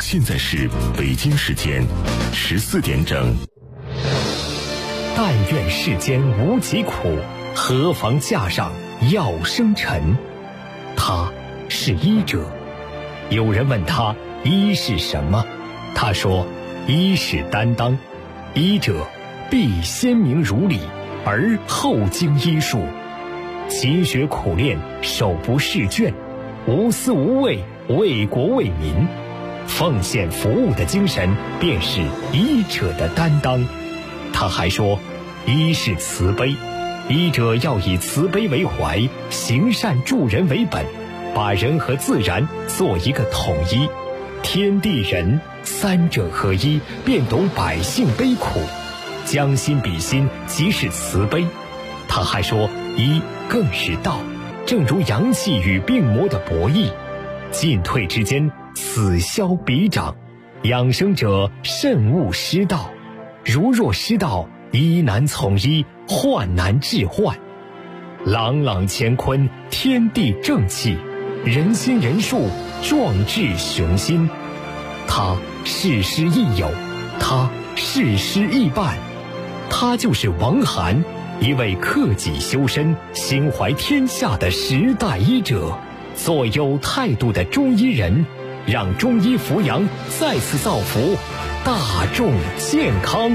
现在是北京时间14点整。 但愿世间无疾苦，何妨架上药生尘。他是医者。有人问他医是什么，他说医是担当，医者必先明如理，而后经医术，勤学苦练，手不释卷，无私无畏，为国为民，奉献服务的精神便是医者的担当。他还说医是慈悲，医者要以慈悲为怀，行善助人为本，把人和自然做一个统一，天地人三者合一，便懂百姓悲苦，将心比心，即是慈悲。他还说医更是道，正如阳气与病魔的博弈，进退之间，此消彼长，养生者慎勿失道，如若失道，医难从医，患难治患。朗朗乾坤，天地正气，人心人术，壮志雄心。他事师亦友，他事师亦伴，他就是王涵，一位克己修身、心怀天下的时代医者，做有态度的中医人，让中医扶阳再次造福大众健康。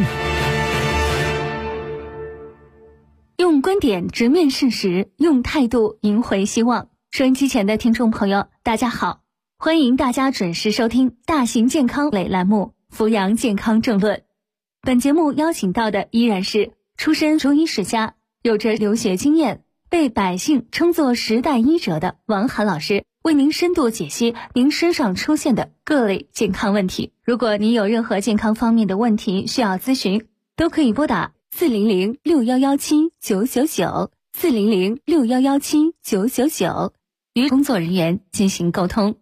用观点直面事实，用态度赢回希望。收音机前的听众朋友，大家好，欢迎大家准时收听大型健康类栏目《扶阳健康政论》。本节目邀请到的依然是出身中医世家，有着留学经验，被百姓称作时代医者的王涵老师，为您深度解析您身上出现的各类健康问题。如果您有任何健康方面的问题需要咨询，都可以拨打400611799 400611799与工作人员进行沟通。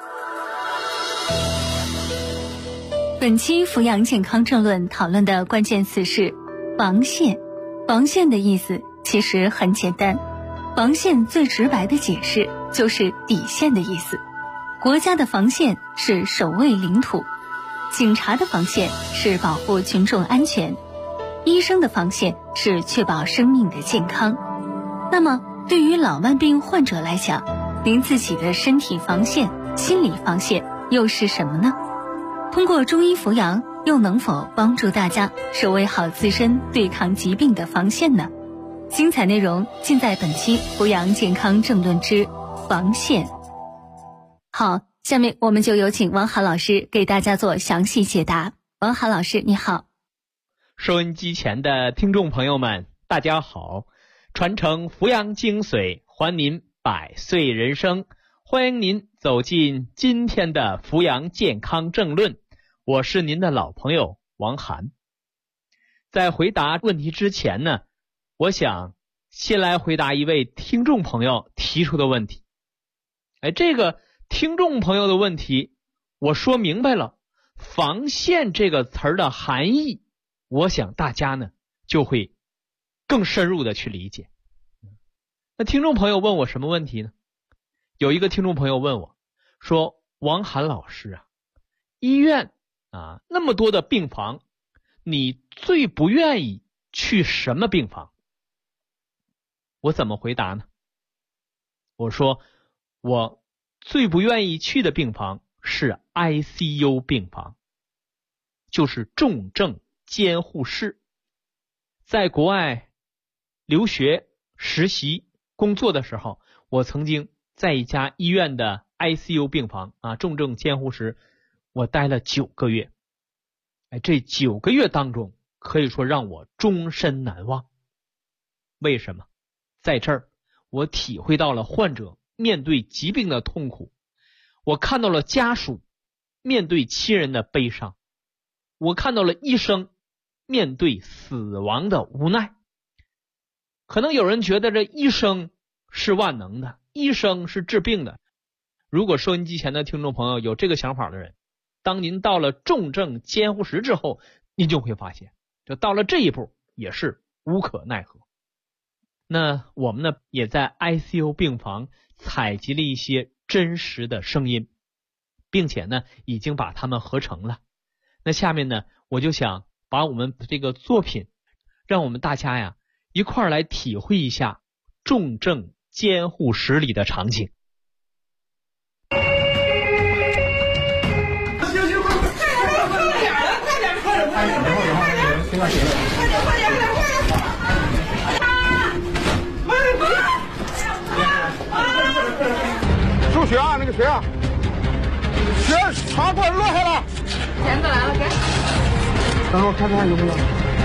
本期扶阳健康政论讨论的关键词是防线。防线的意思其实很简单，防线最直白的解释就是底线的意思。国家的防线是守卫领土，警察的防线是保护群众安全，医生的防线是确保生命的健康。那么对于老慢病患者来讲，您自己的身体防线、心理防线又是什么呢？通过中医扶阳，又能否帮助大家守卫好自身对抗疾病的防线呢？精彩内容尽在本期扶阳健康政论之防线。好，下面我们就有请王涵老师给大家做详细解答。王涵老师你好。 收音机前的听众朋友们大家好，传承扶阳精髓，还您百岁人生，欢迎您走进今天的扶阳健康政论，我是您的老朋友王涵。在回答问题之前呢，我想先来回答一位听众朋友提出的问题。这个听众朋友的问题我说明白了，防线这个词儿的含义，我想大家呢就会更深入的去理解。那听众朋友问我什么问题呢？有一个听众朋友问我说，王涵老师啊，医院那么多的病房，你最不愿意去什么病房？我怎么回答呢？我说我最不愿意去的病房是 ICU 病房，就是重症监护室。在国外留学、实习、工作的时候，我曾经在一家医院的 ICU 病房重症监护室，我待了9个月。这9个月当中，可以说让我终身难忘。为什么？在这儿，我体会到了患者面对疾病的痛苦，我看到了家属面对亲人的悲伤，我看到了医生面对死亡的无奈。可能有人觉得这医生是万能的，医生是治病的。如果收音机前的听众朋友有这个想法的人，当您到了重症监护室之后，您就会发现，就到了这一步也是无可奈何。那我们呢，也在 ICU 病房采集了一些真实的声音。 并且呢已经把它们合成了。那下面呢，我就想把我们这个作品，让我们大家呀一块儿来体会一下重症监护室里的场景。 收血啊，那个谁啊，血插管落下了。 钳子来了，给。 等会儿看看有没有。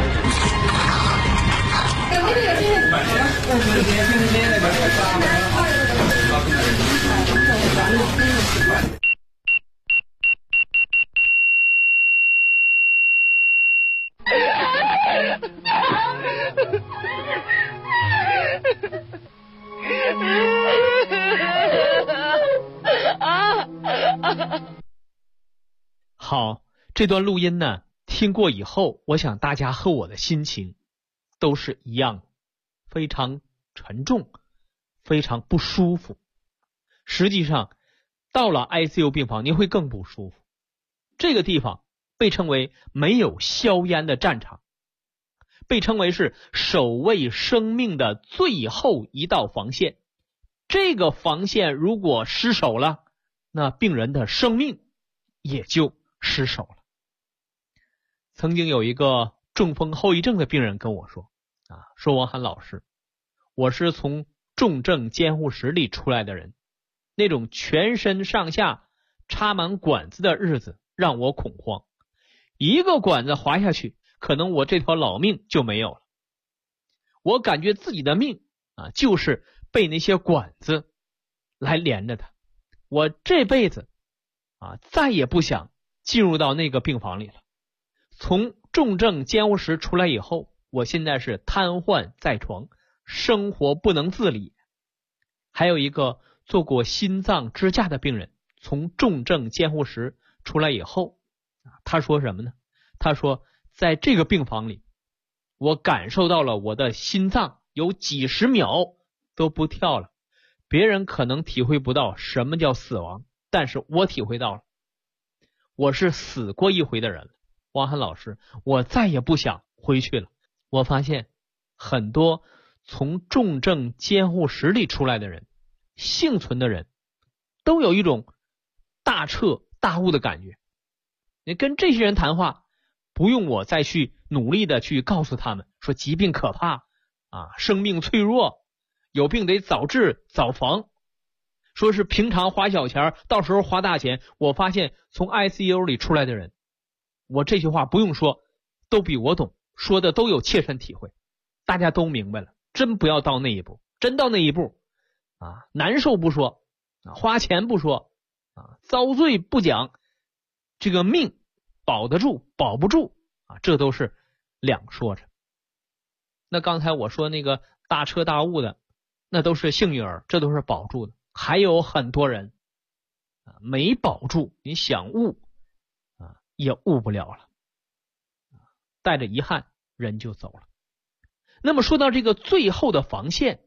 好，这段录音呢，听过以后，我想大家和我的心情都是一样的，非常沉重，非常不舒服。实际上，到了 ICU 病房，你会更不舒服。这个地方被称为没有硝烟的战场，被称为是守卫生命的最后一道防线。这个防线如果失守了，那病人的生命也就失守了。曾经有一个中风后遗症的病人跟我说说王涵老师，我是从重症监护室里出来的人，那种全身上下插满管子的日子让我恐慌，一个管子滑下去，可能我这条老命就没有了。我感觉自己的命就是被那些管子来连着的，我这辈子再也不想进入到那个病房里了。从重症监护室出来以后，我现在是瘫痪在床，生活不能自理。还有一个做过心脏支架的病人，从重症监护室出来以后，他说什么呢？他说在这个病房里，我感受到了我的心脏有几十秒都不跳了。别人可能体会不到什么叫死亡，但是我体会到了。我是死过一回的人了，王涵老师，我再也不想回去了。我发现很多从重症监护室里出来的人，幸存的人，都有一种大彻大悟的感觉。你跟这些人谈话，不用我再去努力的去告诉他们说疾病可怕生命脆弱，有病得早治早防，说是平常花小钱，到时候花大钱。我发现从 ICU 里出来的人，我这句话不用说，都比我懂，说的都有切身体会，大家都明白了。真不要到那一步，真到那一步难受不说花钱不说遭罪不讲，这个命保得住保不住这都是两说着。那刚才我说那个大彻大悟的，那都是幸运儿，这都是保住的。还有很多人没保住，你想悟也悟不了了，带着遗憾人就走了。那么说到这个最后的防线，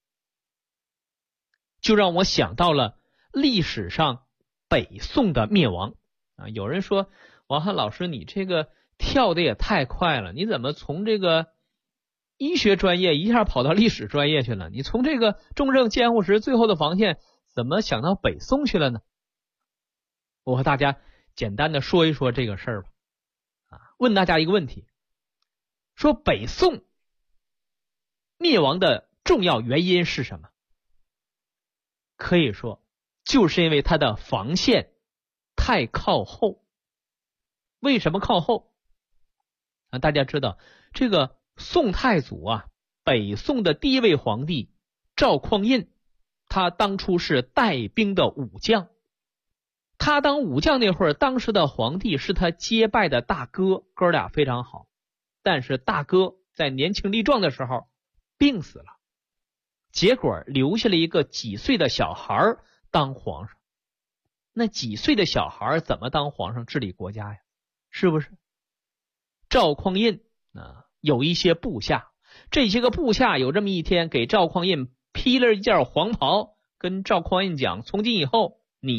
就让我想到了历史上北宋的灭亡有人说王涵老师，你这个跳的也太快了，你怎么从这个医学专业一下跑到历史专业去了？你从这个重症监护室最后的防线怎么想到北宋去了呢？我和大家简单的说一说这个事儿吧问大家一个问题，说北宋灭亡的重要原因是什么？可以说就是因为它的防线太靠后。为什么靠后大家知道这个宋太祖北宋的第一位皇帝赵匡胤，他当初是带兵的武将。他当武将那会儿，当时的皇帝是他结拜的大哥，哥俩非常好。但是大哥在年轻力壮的时候病死了，结果留下了一个几岁的小孩当皇上。那几岁的小孩怎么当皇上治理国家呀？是不是？赵匡胤有一些部下，这些个部下有这么一天给赵匡胤披了一件黄袍，跟赵匡胤讲，从今以后你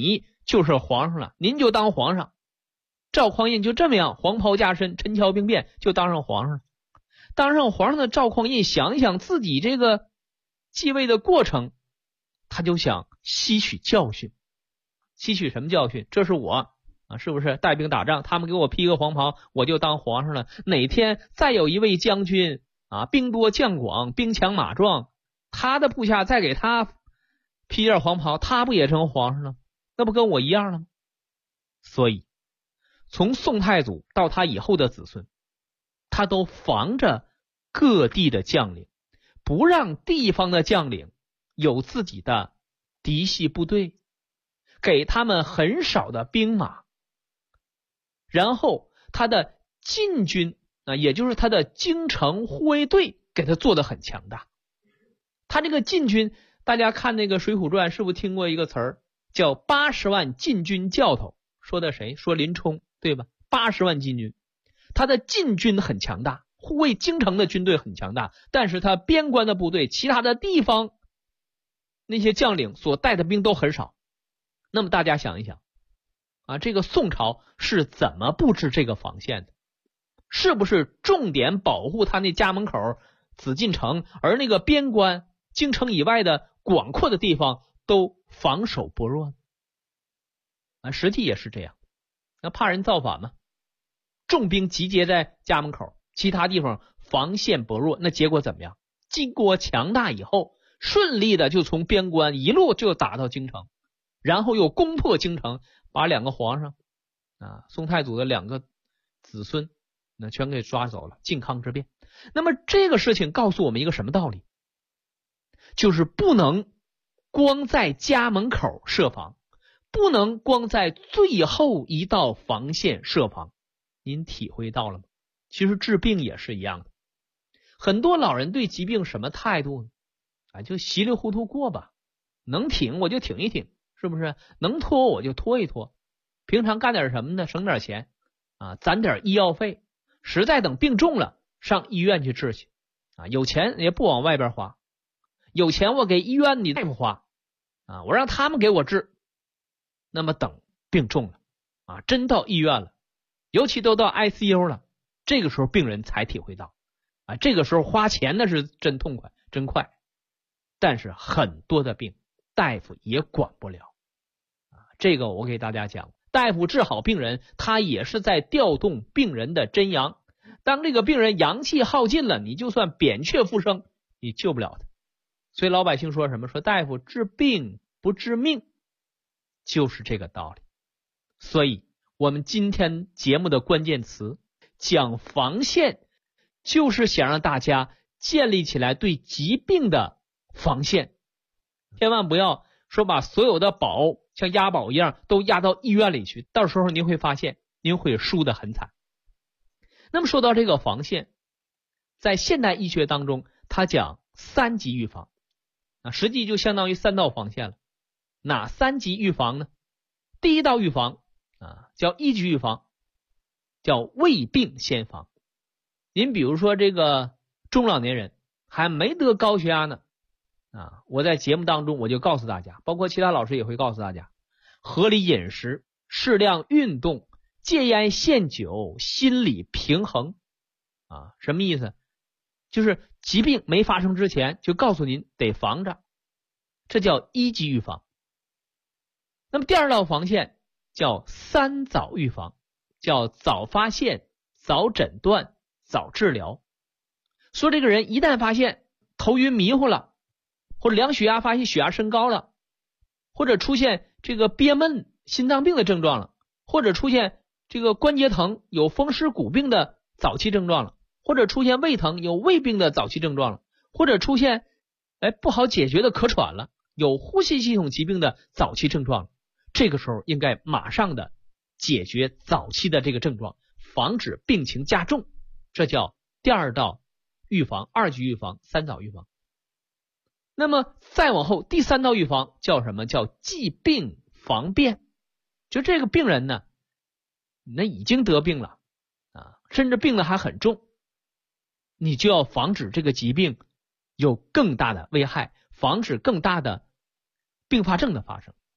就是皇上了，您就当皇上。赵匡胤就这么样黄袍加身，陈桥兵变，就当上皇上了。当上皇上的赵匡胤想一想自己这个继位的过程，他就想吸取教训。吸取什么教训？这是我是不是带兵打仗，他们给我披个黄袍，我就当皇上了。哪天再有一位将军兵多将广，兵强马壮，他的部下再给他披件黄袍，他不也成皇上了？那不跟我一样了吗？所以从宋太祖到他以后的子孙，他都防着各地的将领，不让地方的将领有自己的嫡系部队，给他们很少的兵马。然后他的禁军也就是他的京城护卫队给他做得很强大。他这个禁军，大家看那个水浒传是不是听过一个词儿叫80万禁军教头？说的谁？说林冲，对吧？80万禁军，他的禁军很强大，护卫京城的军队很强大，但是他边关的部队，其他的地方那些将领所带的兵都很少。那么大家想一想这个宋朝是怎么布置这个防线的？是不是重点保护他那家门口紫禁城，而那个边关京城以外的广阔的地方都防守薄弱呢？实际也是这样。那怕人造反嘛，重兵集结在家门口，其他地方防线薄弱，那结果怎么样？金国强大以后，顺利的就从边关一路就打到京城，然后又攻破京城，把两个皇上宋太祖的两个子孙那全给抓走了，靖康之变。那么这个事情告诉我们一个什么道理？就是不能光在家门口设防，不能光在最后一道防线设防。您体会到了吗？其实治病也是一样的。很多老人对疾病什么态度呢？就稀里糊涂过吧，能挺我就挺一挺，是不是？能拖我就拖一拖，平常干点什么呢？省点钱攒点医药费，实在等病重了上医院去治去有钱也不往外边花，有钱我给医院里大夫花我让他们给我治。那么等病重了真到医院了，尤其都到 ICU 了，这个时候病人才体会到这个时候花钱那是真痛快真快。但是很多的病大夫也管不了这个我给大家讲，大夫治好病人，他也是在调动病人的真阳。当这个病人阳气耗尽了，你就算扁鹊复生，你救不了他。所以老百姓说什么？说大夫治病不治命，就是这个道理。所以我们今天节目的关键词讲防线，就是想让大家建立起来对疾病的防线。千万不要说把所有的宝像押宝一样都押到医院里去，到时候您会发现您会输得很惨。那么说到这个防线，在现代医学当中它讲3级预防实际就相当于3道防线了。哪3级预防呢？第一道预防叫1级预防，叫未病先防。您比如说这个中老年人还没得高血压呢我在节目当中我就告诉大家，包括其他老师也会告诉大家，合理饮食，适量运动，戒烟限酒，心理平衡什么意思？就是疾病没发生之前就告诉您得防着，这叫1级预防。那么第二道防线叫3早预防，叫早发现，早诊断，早治疗。说这个人一旦发现头晕迷糊了，或者量血压发现血压升高了，或者出现这个憋闷心脏病的症状了，或者出现这个关节疼有风湿骨病的早期症状了，或者出现胃疼有胃病的早期症状了，或者出现不好解决的咳喘了，有呼吸系统疾病的早期症状了，这个时候应该马上的解决早期的这个症状，防止病情加重，这叫第二道预防，2级预防，3早预防。那么再往后第3道预防叫什么？叫忌病防变。就这个病人呢，那已经得病了甚至病得还很重，你就要防止这个疾病有更大的危害，防止更大的并发症的发生。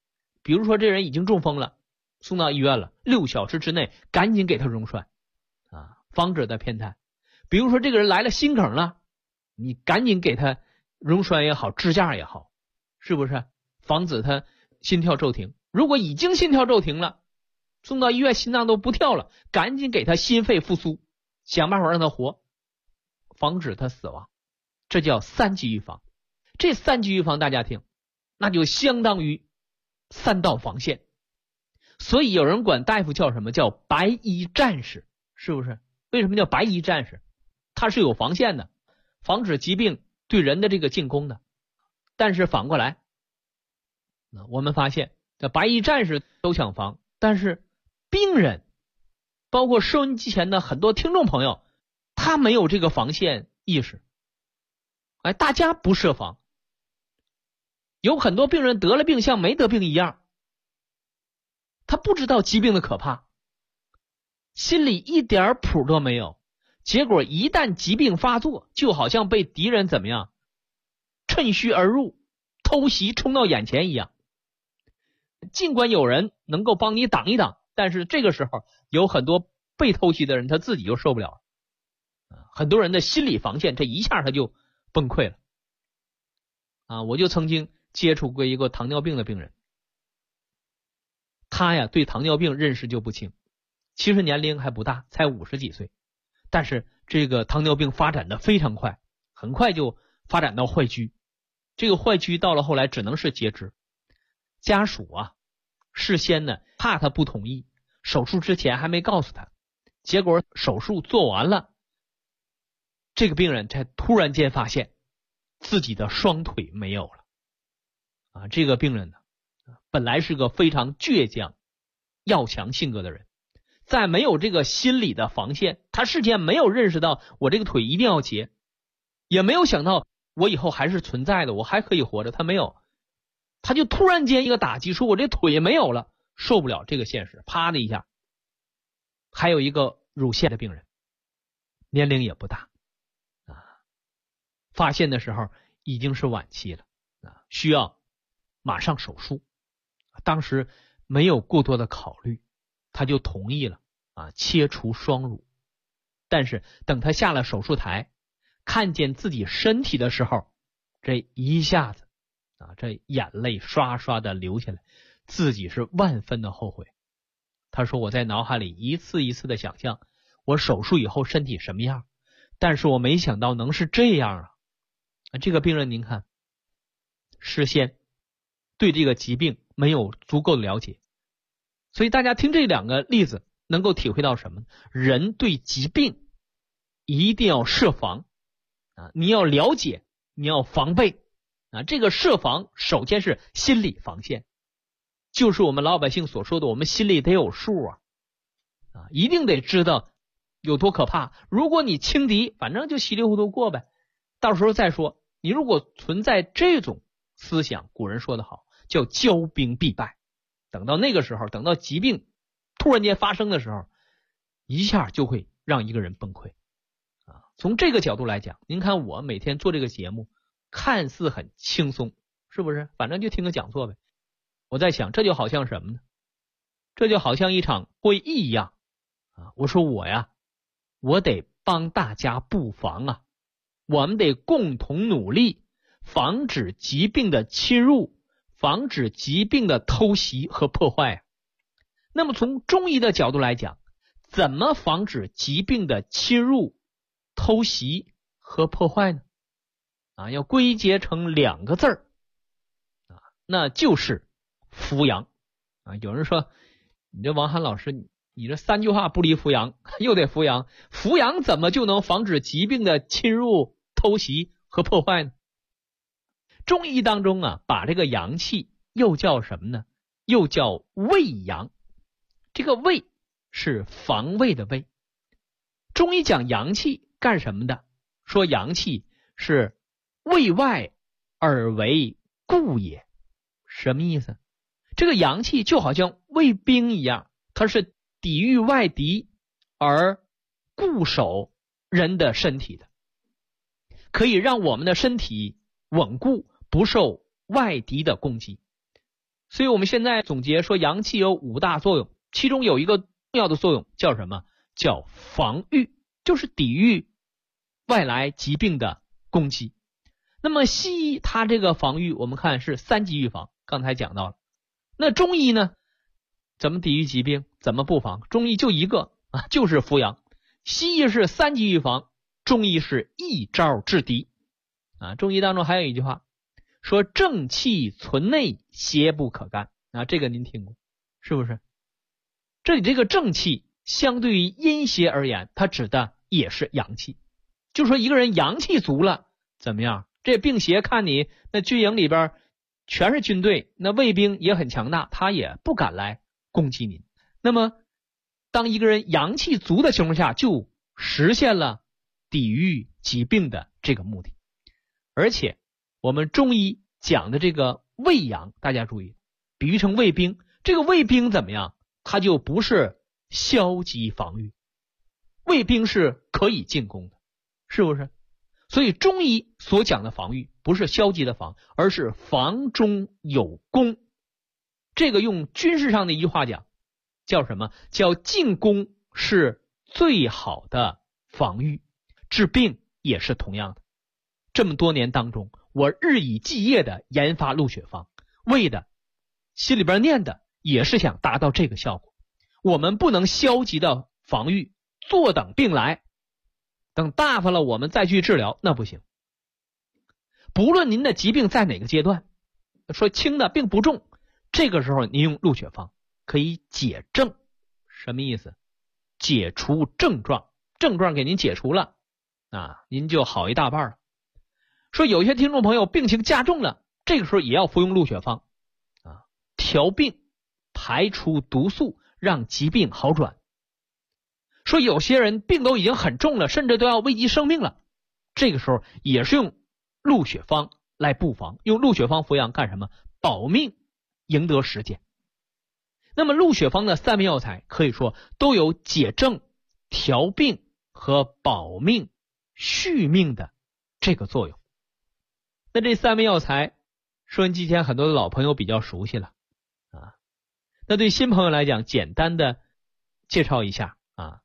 比如说这人已经中风了，送到医院了，6小时之内赶紧给他溶栓啊，防止他偏瘫。比如说这个人来了心梗了，你赶紧给他溶栓也好，支架也好，是不是防止他心跳骤停？如果已经心跳骤停了，送到医院心脏都不跳了，赶紧给他心肺复苏，想办法让他活，防止他死亡。这叫3级预防。这3级预防大家听，那就相当于3道防线。所以有人管大夫叫什么？叫白衣战士，是不是？为什么叫白衣战士？他是有防线的，防止疾病对人的这个进攻的。但是反过来，我们发现这白衣战士都想防，但是病人包括收音机前的很多听众朋友，他没有这个防线意识。大家不设防，有很多病人得了病像没得病一样，他不知道疾病的可怕，心里一点谱都没有，结果一旦疾病发作，就好像被敌人怎么样趁虚而入，偷袭冲到眼前一样。尽管有人能够帮你挡一挡，但是这个时候有很多被偷袭的人他自己就受不了了，很多人的心理防线这一下他就崩溃了我就曾经接触过一个糖尿病的病人，他呀对糖尿病认识就不轻，其实年龄还不大，才50几岁，但是这个糖尿病发展的非常快，很快就发展到坏疽，这个坏疽到了后来只能是截肢。家属事先呢怕他不同意，手术之前还没告诉他，结果手术做完了，这个病人才突然间发现自己的双腿没有了这个病人呢本来是个非常倔强要强性格的人，在没有这个心理的防线，他事先没有认识到我这个腿一定要截，也没有想到我以后还是存在的，我还可以活着，他没有，他就突然间一个打击，说我这腿也没有了，受不了这个现实，啪的一下。还有一个乳腺的病人，年龄也不大发现的时候已经是晚期了需要马上手术。当时没有过多的考虑，他就同意了切除双乳。但是等他下了手术台，看见自己身体的时候，这一下子这眼泪刷刷的流下来，自己是万分的后悔。他说我在脑海里一次一次的想象我手术以后身体什么样，但是我没想到能是这样这个病人您看，事先对这个疾病没有足够的了解，所以大家听这2个例子能够体会到什么呢？人对疾病一定要设防你要了解，你要防备这个设防首先是心理防线，就是我们老百姓所说的我们心里得有数一定得知道有多可怕。如果你轻敌，反正就稀里糊涂过呗，到时候再说。你如果存在这种思想，古人说得好，叫骄兵必败。等到那个时候，等到疾病突然间发生的时候，一下就会让一个人崩溃从这个角度来讲，您看我每天做这个节目看似很轻松，是不是？反正就听个讲座呗。我在想，这就好像什么呢？这就好像一场会议一样我说我得帮大家布防我们得共同努力，防止疾病的侵入，防止疾病的偷袭和破坏那么从中医的角度来讲，怎么防止疾病的侵入、偷袭和破坏呢？要归结成2个字那就是扶阳有人说你这王涵老师你这3句话不离扶阳，又得扶阳，扶阳怎么就能防止疾病的侵入、偷袭和破坏呢？中医当中把这个阳气又叫什么呢？又叫卫阳。这个卫是防卫的卫。中医讲阳气干什么的？说阳气是卫外而为固也。什么意思？这个阳气就好像卫兵一样，它是抵御外敌而固守人的身体的，可以让我们的身体稳固，不受外敌的攻击。 所以我们现在总结说阳气有5大作用，其中有一个重要的作用叫什么？叫防御，就是抵御外来疾病的攻击。那么西医它这个防御我们看是3级预防，刚才讲到了。那中医呢，怎么抵御疾病，怎么布防？中医就一个就是扶阳。西医是3级预防，中医是一招制敌中医当中还有一句话说正气存内，邪不可干这个您听过是不是？这里这个正气相对于阴邪而言，它指的也是阳气。就说一个人阳气足了怎么样？这病邪看你那军营里边全是军队，那卫兵也很强大，他也不敢来攻击您。那么当一个人阳气足的情况下，就实现了抵御疾病的这个目的。而且我们中医讲的这个卫阳，大家注意比喻成卫兵，这个卫兵怎么样？他就不是消极防御，卫兵是可以进攻的，是不是？所以中医所讲的防御不是消极的防，而是防中有攻。这个用军事上的一句话讲叫什么？叫进攻是最好的防御，治病也是同样的。这么多年当中，我日以继夜的研发鹿血方，为的心里边念的也是想达到这个效果。我们不能消极的防御，坐等病来，等大发了我们再去治疗，那不行。不论您的疾病在哪个阶段，说轻的病不重，这个时候您用鹿血方可以解症。什么意思？解除症状，症状给您解除了您就好一大半了。说有些听众朋友病情加重了，这个时候也要服用鹿血方调病，排除毒素，让疾病好转。说有些人病都已经很重了，甚至都要危及生命了，这个时候也是用鹿血方来布防，用鹿血方服养干什么？保命，赢得时间。那么鹿血方的3味药材可以说都有解症、调病和保命、续命的这个作用。那这3味药材收音机前很多的老朋友比较熟悉了那对新朋友来讲简单的介绍一下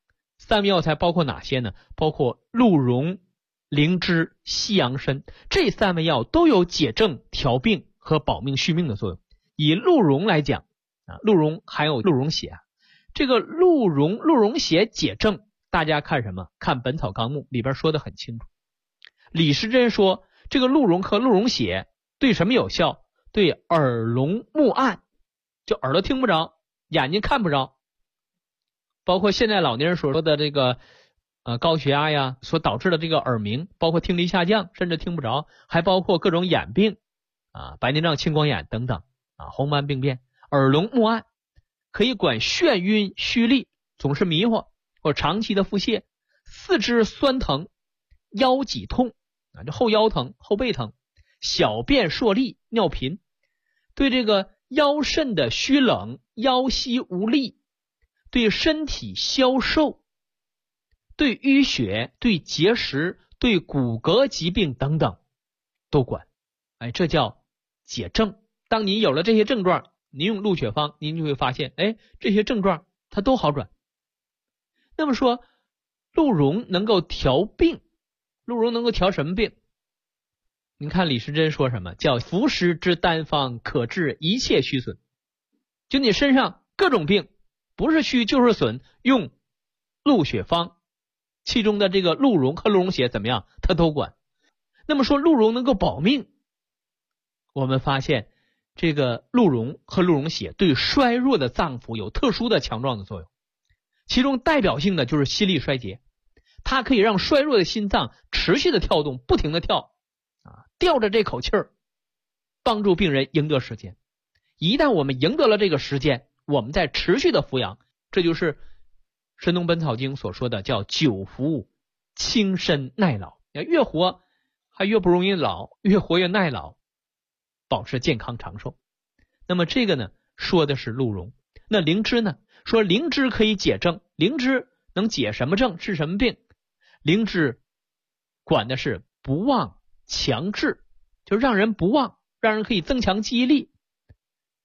3味药材包括哪些呢？包括鹿茸、灵芝、西洋参，这3味药都有解症、调病和保命续命的作用。以鹿茸来讲鹿茸还有鹿茸血这个鹿茸血解症，大家看什么？看《本草纲目》里边说的很清楚。李时珍说这个鹿茸和鹿茸血对什么有效？对耳聋目暗，就耳朵听不着，眼睛看不着，包括现在老年人所说的这个高血压呀所导致的这个耳鸣，包括听力下降甚至听不着，还包括各种眼病白内障、青光眼等等红斑病变。耳聋目暗可以管眩晕虚力，总是迷惑，或长期的腹泻，四肢酸疼，腰脊痛这后腰疼、后背疼，小便硕利、尿频，对这个腰肾的虚冷、腰膝无力，对身体消瘦，对淤血、对结石、对骨骼疾病等等都管这叫解症。当你有了这些症状，您用鹿血方，您就会发现这些症状它都好转。那么说鹿茸能够调病，鹿茸能够调什么病？您看李时珍说什么？叫服食之丹方，可治一切虚损。就你身上各种病，不是虚就是损，用鹿血方其中的这个鹿茸和鹿茸血怎么样？它都管。那么说鹿茸能够保命，我们发现这个鹿茸和鹿茸血对衰弱的脏腑有特殊的强壮的作用，其中代表性的就是心力衰竭，它可以让衰弱的心脏持续的跳动，不停的跳吊着这口气儿，帮助病人赢得时间。一旦我们赢得了这个时间，我们再持续的服养，这就是《神农本草经》所说的叫久服轻身耐老，越活还越不容易老，越活越耐老，保持健康长寿。那么这个呢，说的是鹿茸。那灵芝呢？说灵芝可以解症，灵芝能解什么症？治什么病？灵芝管的是不忘强志，就让人不忘，让人可以增强记忆力。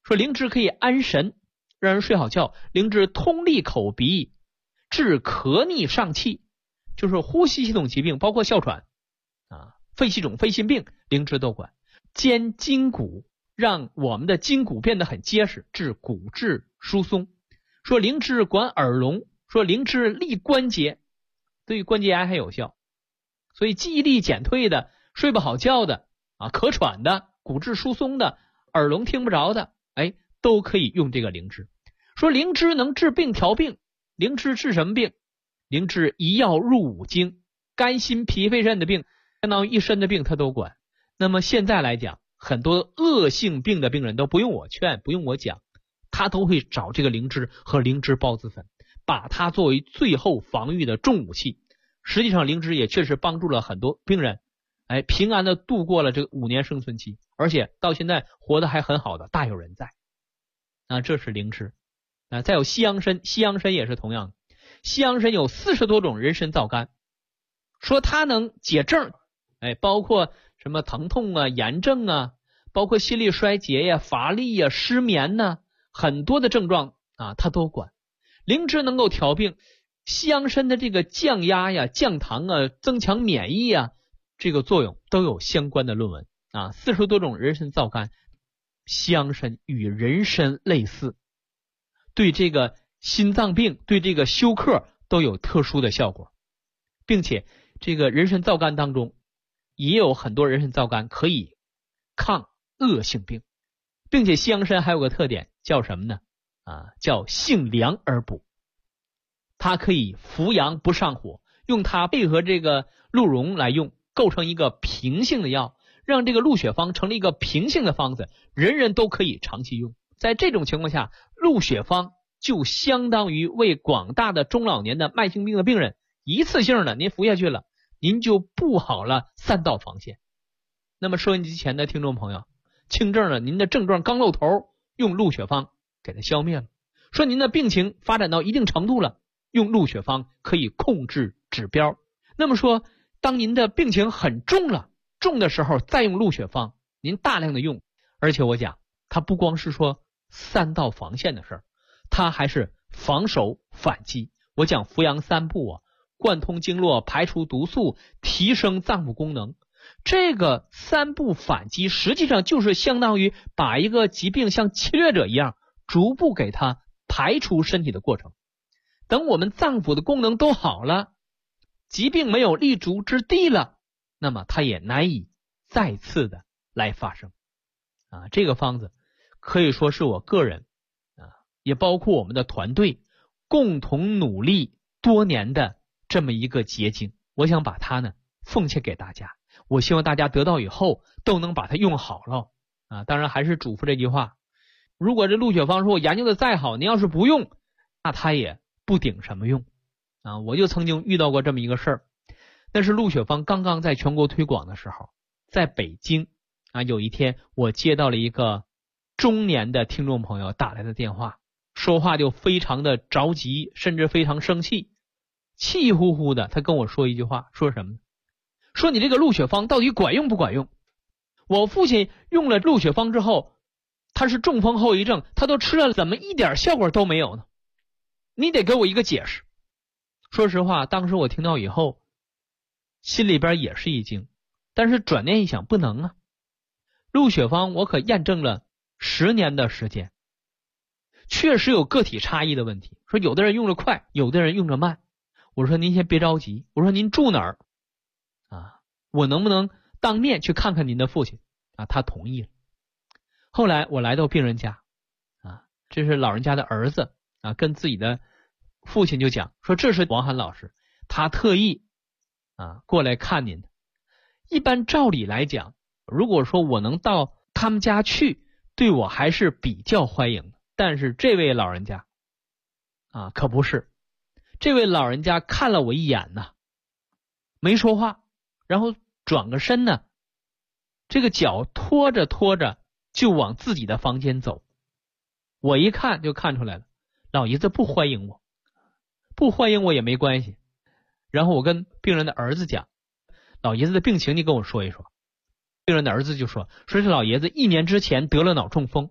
说灵芝可以安神，让人睡好觉。灵芝通利口鼻，治咳逆上气，就是呼吸系统疾病，包括哮喘肺气肿、肺心病，灵芝都管。坚筋骨，让我们的筋骨变得很结实，治骨质疏松。说灵芝管耳聋，说灵芝利关节，对于关节癌还有效。所以记忆力减退的、睡不好觉的咳喘的、骨质疏松的、耳聋听不着的，都可以用这个灵芝。说灵芝能治病调病，灵芝治什么病？灵芝一药入五经，肝心脾肺肾的病，相当于一身的病它都管。那么现在来讲，很多恶性病的病人都不用我劝，不用我讲，他都会找这个灵芝和灵芝孢子粉，把它作为最后防御的重武器。实际上灵芝也确实帮助了很多病人平安的度过了这个5年生存期，而且到现在活得还很好的大有人在。这是灵芝。再有西洋参，西洋参也是同样的。西洋参有40多种人参皂苷，说它能解症，包括什么疼痛炎症包括心力衰竭乏力失眠很多的症状它都管。灵芝能够调病，西洋参的这个降压降糖增强免疫这个作用都有相关的论文40多种人参皂苷，西洋参与人参类似，对这个心脏病、对这个休克都有特殊的效果，并且这个人参皂苷当中也有很多人参皂苷可以抗恶性病，并且西洋参还有个特点叫什么呢？叫性凉而补，它可以扶阳不上火，用它配合这个鹿茸来用，构成一个平性的药，让这个鹿血方成了一个平性的方子，人人都可以长期用。在这种情况下，鹿血方就相当于为广大的中老年的慢性病的病人一次性的您服下去了，您就布好了3道防线。那么收音机前的听众朋友，轻症了，您的症状刚露头，用鹿血方给它消灭了。说您的病情发展到一定程度了，用鹿血方可以控制指标。那么说当您的病情很重了，重的时候再用鹿血方，您大量的用。而且我讲它不光是说3道防线的事儿，它还是防守反击。我讲扶阳3步贯通经络，排除毒素，提升脏腑功能。这个3步反击实际上就是相当于把一个疾病像侵略者一样逐步给它排除身体的过程。等我们脏腑的功能都好了，疾病没有立足之地了，那么它也难以再次的来发生这个方子可以说是我个人也包括我们的团队共同努力多年的这么一个结晶。我想把它呢奉献给大家，我希望大家得到以后都能把它用好了当然还是嘱咐这句话，如果这鹿血方说我研究的再好，您要是不用，那它也不顶什么用我就曾经遇到过这么一个事儿。那是鹿血方刚刚在全国推广的时候，在北京有一天我接到了一个中年的听众朋友打来的电话，说话就非常的着急，甚至非常生气，气呼呼的。他跟我说一句话，说什么呢？说你这个鹿血方到底管用不管用？我父亲用了鹿血方之后，他是中风后遗症，他都吃了，怎么一点效果都没有呢？你得给我一个解释。说实话，当时我听到以后心里边也是一惊，但是转念一想，不能鹿血方我可验证了10年的时间，确实有个体差异的问题。说有的人用着快，有的人用着慢。我说您先别着急，我说您住哪儿我能不能当面去看看您的父亲他同意了。后来我来到病人家这是老人家的儿子跟自己的父亲就讲说，这是王涵老师，他特意过来看您的。一般照理来讲，如果说我能到他们家去，对我还是比较欢迎的。但是这位老人家可不是。这位老人家看了我一眼没说话，然后转个身这个脚拖着拖着就往自己的房间走。我一看就看出来了，老爷子不欢迎我，不欢迎我也没关系。然后我跟病人的儿子讲，老爷子的病情你跟我说一说。病人的儿子就说这老爷子1年之前得了脑中风，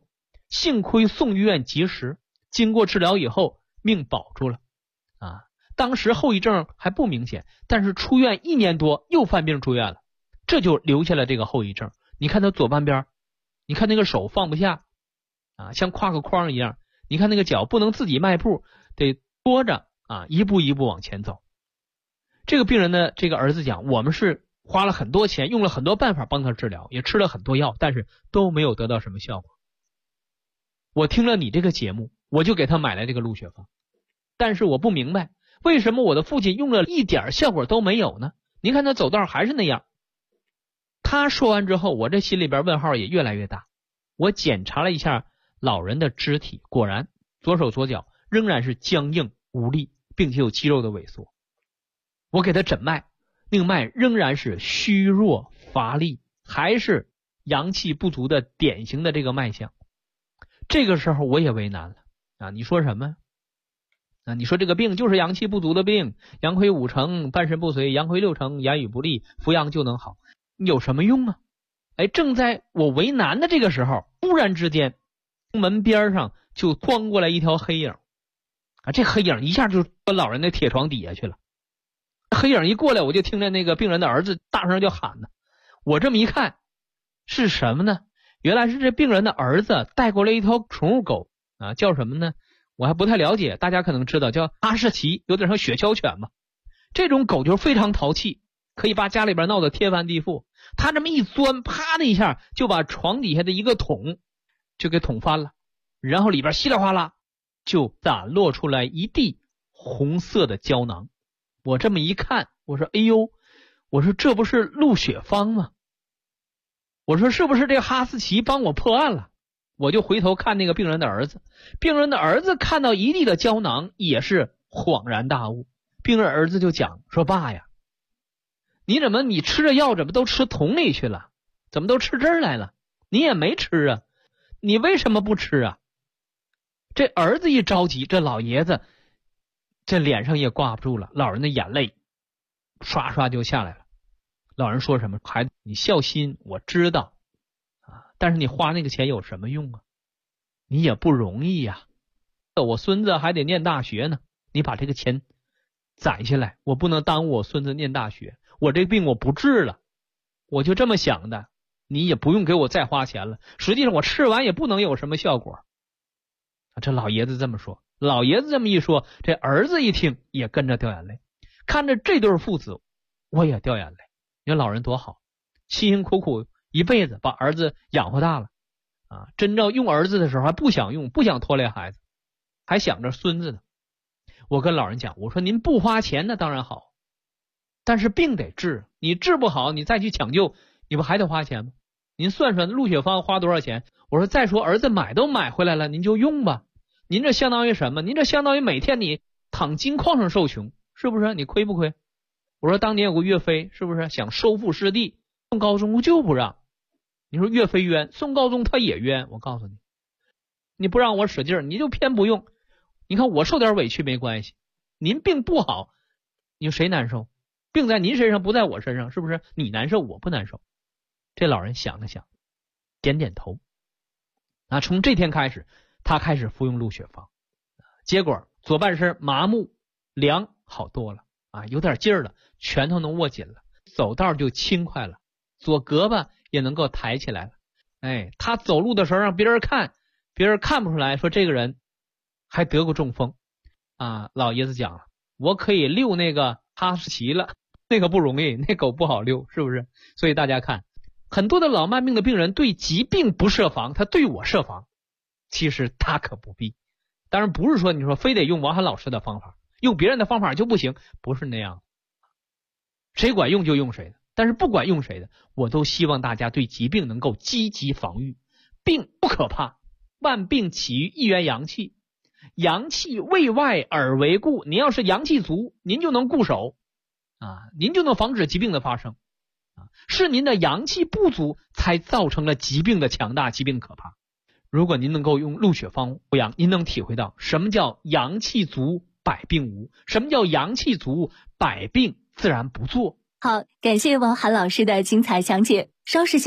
幸亏送医院及时，经过治疗以后命保住了啊。当时后遗症还不明显，但是出院1年多又犯病住院了，这就留下了这个后遗症。你看他左半边，你看那个手放不下啊，像挎个筐一样，你看那个脚不能自己迈步，得拖着啊，一步一步往前走。这个病人呢，这个儿子讲，我们是花了很多钱，用了很多办法帮他治疗，也吃了很多药，但是都没有得到什么效果。我听了你这个节目，我就给他买了这个鹿血方，但是我不明白为什么我的父亲用了一点效果都没有呢？您看他走道还是那样。他说完之后，我这心里边问号也越来越大。我检查了一下老人的肢体，果然左手左脚仍然是僵硬无力，并且有肌肉的萎缩。我给他诊脉，那个脉仍然是虚弱乏力，还是阳气不足的典型的这个脉象。这个时候我也为难了啊！你说什么啊？你说这个病就是阳气不足的病，阳亏5成，半身不遂，阳亏6成，言语不利，服阳就能好，有什么用啊？哎，正在我为难的这个时候，突然之间门边上就晃过来一条黑影啊！这黑影一下就把老人的铁床底下去了。黑影一过来，我就听见那个病人的儿子大声就喊呢。我这么一看，是什么呢？原来是这病人的儿子带过来一条宠物狗啊，叫什么呢？我还不太了解，大家可能知道，叫哈士奇，有点像雪橇犬嘛。这种狗就是非常淘气，可以把家里边闹得天翻地覆。他这么一钻，啪的一下就把床底下的一个桶就给捅翻了，然后里边稀里哗啦就散落出来一地红色的胶囊。我这么一看，我说哎呦，我说这不是鹿血方吗？我说是不是这个哈士奇帮我破案了？我就回头看那个病人的儿子，病人的儿子看到一地的胶囊也是恍然大悟。病人儿子就讲说，爸呀，你吃着药怎么都吃桶里去了？怎么都吃这儿来了？你也没吃啊，你为什么不吃啊？这儿子一着急，这老爷子这脸上也挂不住了，老人的眼泪刷刷就下来了。老人说什么？孩子，你孝心我知道啊，但是你花那个钱有什么用啊？你也不容易呀，我孙子还得念大学呢，你把这个钱攒下来，我不能耽误我孙子念大学，我这病我不治了，我就这么想的，你也不用给我再花钱了，实际上我吃完也不能有什么效果。这老爷子这么说，老爷子这么一说，这儿子一听也跟着掉眼泪。看着这对父子，我也掉眼泪。你看老人多好，辛辛苦苦一辈子把儿子养活大了啊！真正用儿子的时候还不想用，不想拖累孩子，还想着孙子呢。我跟老人讲，我说您不花钱那当然好，但是病得治，你治不好你再去抢救，你不还得花钱吗？您算算鹿血方花多少钱？我说再说儿子买都买回来了，您就用吧。您这相当于什么？您这相当于每天你躺金矿上受穷，是不是？你亏不亏？我说当年有个岳飞，是不是想收复失地，宋高宗就不让。你说岳飞冤，宋高宗他也冤。我告诉你，你不让我使劲，你就偏不用。你看我受点委屈没关系，您病不好，你说谁难受？病在您身上不在我身上，是不是？你难受我不难受。这老人想了想，点点头。啊，从这天开始他开始服用鹿血方，结果左半身麻木凉好多了啊，有点劲儿了，拳头能握紧了，走道就轻快了，左胳膊也能够抬起来了。哎，他走路的时候让别人看，别人看不出来，说这个人还得过中风啊。老爷子讲了，我可以遛那个哈士奇了，那个不容易，那狗不好遛，是不是？所以大家看，很多的老慢病的病人对疾病不设防，他对我设防，其实大可不必。当然不是说你说非得用王涵老师的方法，用别人的方法就不行，不是那样。谁管用就用谁的，但是不管用谁的，我都希望大家对疾病能够积极防御。病不可怕，万病起于一元阳气，阳气为外而为固，您要是阳气足，您就能固守啊，您就能防止疾病的发生啊。是您的阳气不足才造成了疾病的强大，疾病可怕。如果您能够用鹿血方补阳，您能体会到什么叫阳气足百病无，什么叫阳气足百病自然不作。 好，感谢王涵老师的精彩讲解。稍事休息，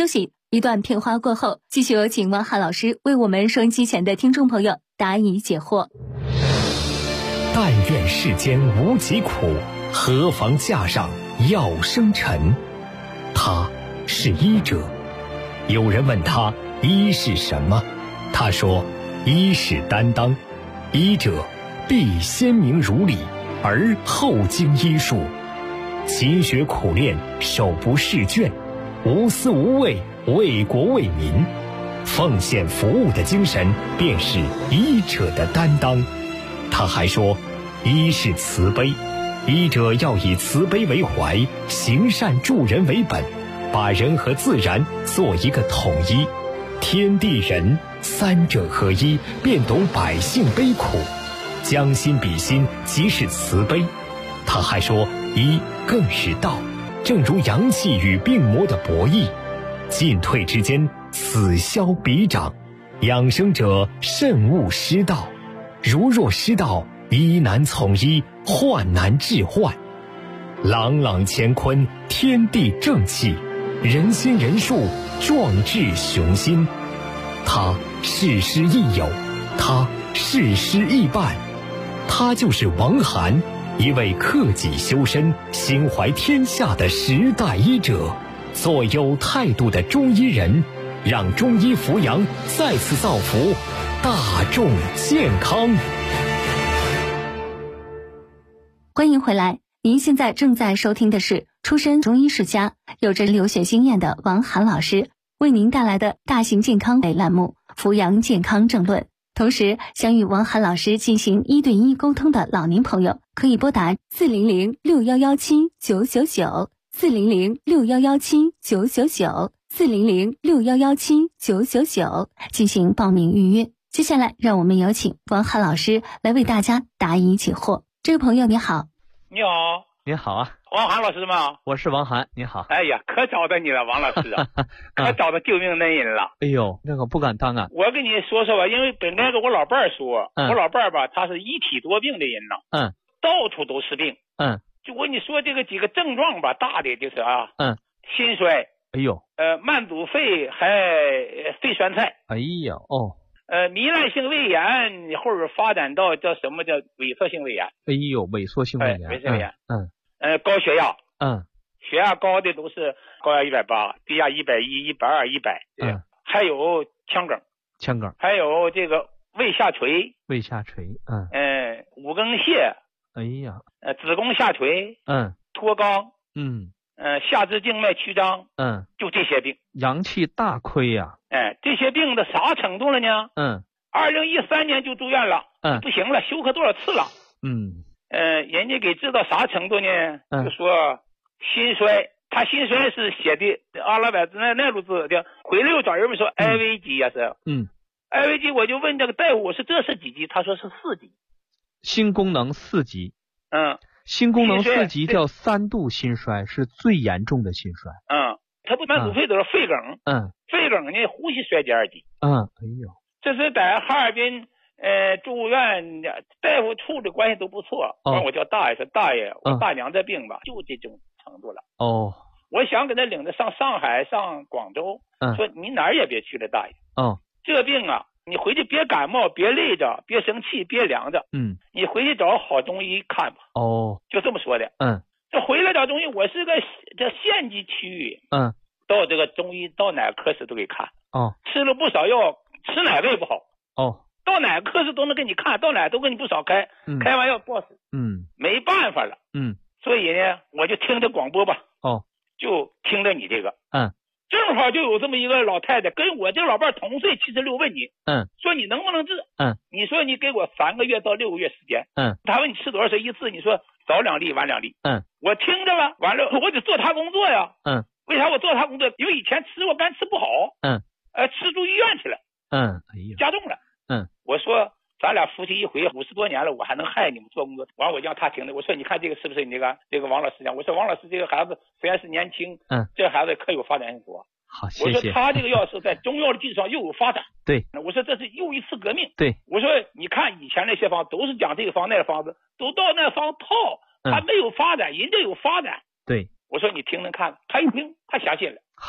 一段片花过后，继续有请王涵老师为我们收音机前的听众朋友答疑解惑。 但愿世间无疾苦，何妨架上药生尘。他是医者。有人问他医是什么，他说医是担当，医者必先明如理，而后经医术，勤学苦练，手不释卷，无私无畏，为国为民，奉献服务的精神便是医者的担当。他还说医是慈悲，医者要以慈悲为怀，行善助人为本，把人和自然做一个统一，天地人三者合一，便懂百姓悲苦，将心比心即是慈悲。他还说医更是道，正如阳气与病魔的博弈，进退之间此消彼长，养生者慎勿失道，如若失道，医难从医，患难治患。朗朗乾坤，天地正气，人心人术，壮志雄心。他事师亦友，他事师亦伴，他就是王涵，一位克己修身、心怀天下的时代医者，做有态度的中医人，让中医扶阳再次造福大众健康。 欢迎回来，您现在正在收听的是出身中医世家、有着留学经验的王涵老师为您带来的大型健康类栏目《扶阳健康正论》。同时，想与王涵老师进行1对1沟通的老年朋友，可以拨打40061179994006117994006117999400611799进行报名预约。接下来，让我们有请王涵老师来为大家答疑解惑。这位朋友你好。 你好， 您好啊， 王涵老师吗？ 我是王涵，您好。 哎呀，可找到你了，王老师啊，可找到救命恩人了。 哎呦，那可不敢当啊。 我跟你说说吧，因为本来我老伴儿说，我老伴儿吧，他是一体多病的人呢，到处都是病，就我跟你说这个几个症状吧，大的就是心衰， 哎呦， 慢阻肺，还肺栓塞， 哎呦，哦。 糜烂性胃炎后边发展到叫什么叫萎缩性胃炎？ 哎呦，萎缩性胃炎， 萎缩胃炎。高血压，血压高的都是高压180，低压110、120、100。还有腔梗，还有这个胃下垂，五更泻， 哎呀， 子宫下垂，脱肛，下肢静脉曲张，就这些病， 阳气大亏呀。 这些病的啥程度了呢？2013年就住院了，不行了，休克多少次了？人家给知道啥程度呢？就说心衰，他心衰是写的阿拉伯那路字的，回来又找人们说 IV 级呀是，IV 级，我就问这个大夫，我说这是几级？他说是4级， 心功能4级。心功能4级叫3度心衰，是最严重的心衰。 他不慢阻肺都是肺梗，肺梗呢呼吸衰竭2级。 哎呦， 这是在哈尔滨住院，大夫处的关系都不错。我叫大爷，说大爷，我大娘这病吧，就这种程度了。我想给他领着上上海、上广州，说你哪儿也别去了，大爷。这病啊，你回去别感冒，别累着，别生气，别凉着。你回去找好中医看吧。就这么说的。这回来找中医，我是个这县级区域。到这个中医到哪科室都给看。吃了不少药，吃哪个也不好。到哪科室都能给你看，到哪都给你不少开。开完药不好使。没办法了。所以呢，我就听着广播吧。就听着你这个。正好就有这么一个老太太跟我这个老伴同岁76，问你，说你能不能治？你说你给我3个月到6个月时间。他问你吃多少次一次，你说早2粒晚2粒。我听着了，完了我得做他工作呀。为啥我做他工作？因为以前吃我肝吃不好。吃住医院去了。加重了。我说咱俩夫妻一回50多年了，我还能害你们做工作？完我让他听着，我说你看这个是不是你这个王老师讲？我说王老师这个孩子虽然是年轻，这孩子可有发展性多。 好，谢谢。 我说他这个药是在中药的基础上又有发展。 对， 我说这是又一次革命。 对， 我说你看以前那些方都是讲这个方那个方子，都到那方套，他没有发展，人家有发展。 对， 我说你听听看，他一听他相信了。 好，